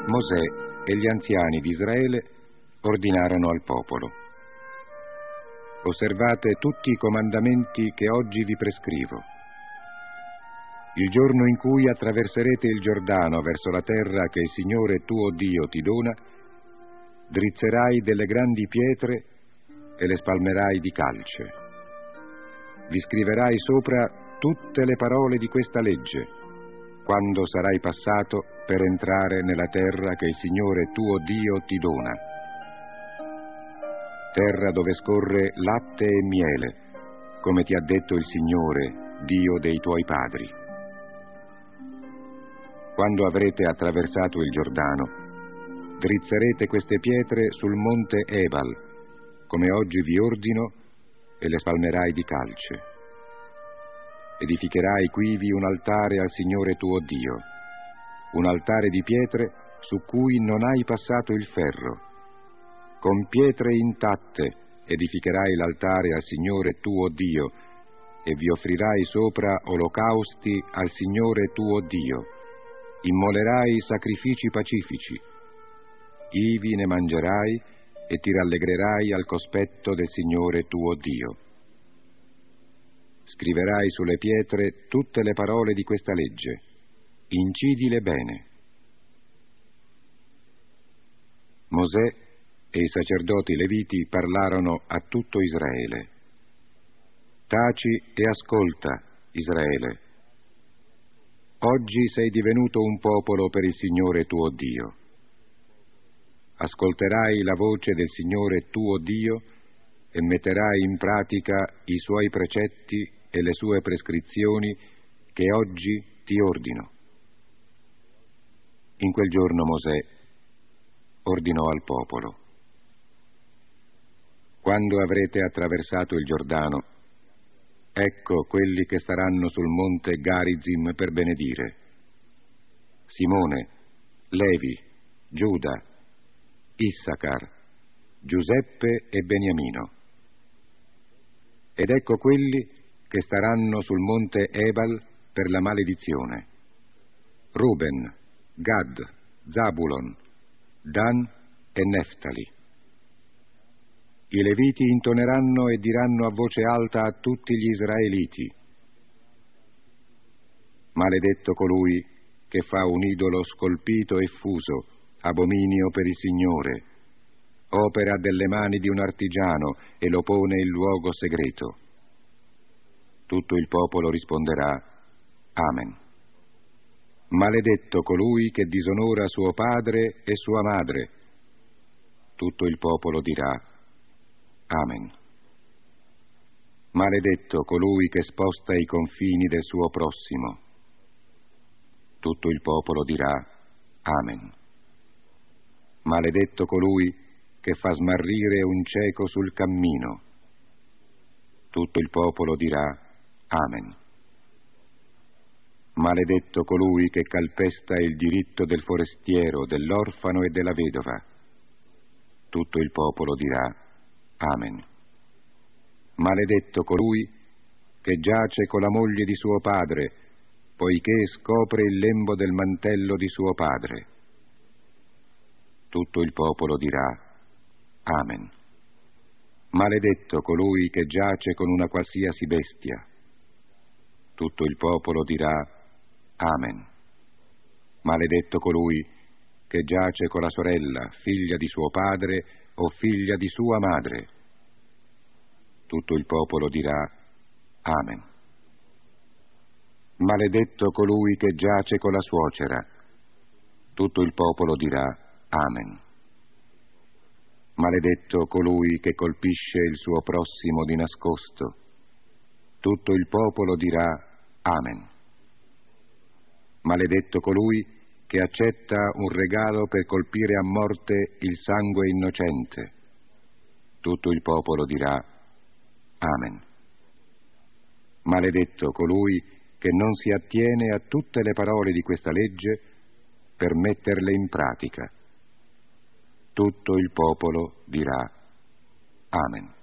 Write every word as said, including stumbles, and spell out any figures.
Mosè e gli anziani di Israele ordinarono al popolo: osservate tutti i comandamenti che oggi vi prescrivo. Il giorno in cui attraverserete il Giordano verso la terra che il Signore tuo Dio ti dona, drizzerai delle grandi pietre e le spalmerai di calce. Vi scriverai sopra tutte le parole di questa legge, quando sarai passato per entrare nella terra che il Signore tuo Dio ti dona, terra dove scorre latte e miele, come ti ha detto il Signore, Dio dei tuoi padri. Quando avrete attraversato il Giordano, drizzerete queste pietre sul monte Ebal, come oggi vi ordino, e le spalmerai di calce. Edificherai quivi un altare al Signore tuo Dio, un altare di pietre su cui non hai passato il ferro. Con pietre intatte edificherai l'altare al Signore tuo Dio e vi offrirai sopra olocausti al Signore tuo Dio. Immolerai sacrifici pacifici. Ivi ne mangerai e ti rallegrerai al cospetto del Signore tuo Dio. Scriverai sulle pietre tutte le parole di questa legge. Incidile bene. Mosè e i sacerdoti leviti parlarono a tutto Israele. Taci e ascolta, Israele. Oggi sei divenuto un popolo per il Signore tuo Dio. Ascolterai la voce del Signore tuo Dio e metterai in pratica i suoi precetti e le sue prescrizioni che oggi ti ordino. In quel giorno Mosè ordinò al popolo: quando avrete attraversato il Giordano, ecco quelli che staranno sul monte Garizim per benedire: Simone, Levi, Giuda, Issacar, Giuseppe e Beniamino. Ed ecco quelli che staranno sul monte Ebal per la maledizione: Ruben, Gad, Zabulon, Dan e Neftali. I Leviti intoneranno e diranno a voce alta a tutti gli israeliti: maledetto colui che fa un idolo scolpito e fuso, abominio per il Signore, opera delle mani di un artigiano e lo pone in luogo segreto. Tutto il popolo risponderà: Amen. Maledetto colui che disonora suo padre e sua madre. Tutto il popolo dirà: Amen. Maledetto colui che sposta i confini del suo prossimo. Tutto il popolo dirà: Amen. Maledetto colui che fa smarrire un cieco sul cammino. Tutto il popolo dirà: Amen. Maledetto colui che calpesta il diritto del forestiero, dell'orfano e della vedova. Tutto il popolo dirà: Amen. Maledetto colui che giace con la moglie di suo padre, poiché scopre il lembo del mantello di suo padre. Tutto il popolo dirà: Amen. Maledetto colui che giace con una qualsiasi bestia. Tutto il popolo dirà: Amen. Maledetto colui che giace con la sorella, figlia di suo padre o figlia di sua madre. Tutto il popolo dirà: Amen. Maledetto colui che giace con la suocera. Tutto il popolo dirà: Amen. Maledetto colui che colpisce il suo prossimo di nascosto. Tutto il popolo dirà: Amen. Maledetto colui che accetta un regalo per colpire a morte il sangue innocente. Tutto il popolo dirà: Amen. Maledetto colui che non si attiene a tutte le parole di questa legge per metterle in pratica. Tutto il popolo dirà: Amen.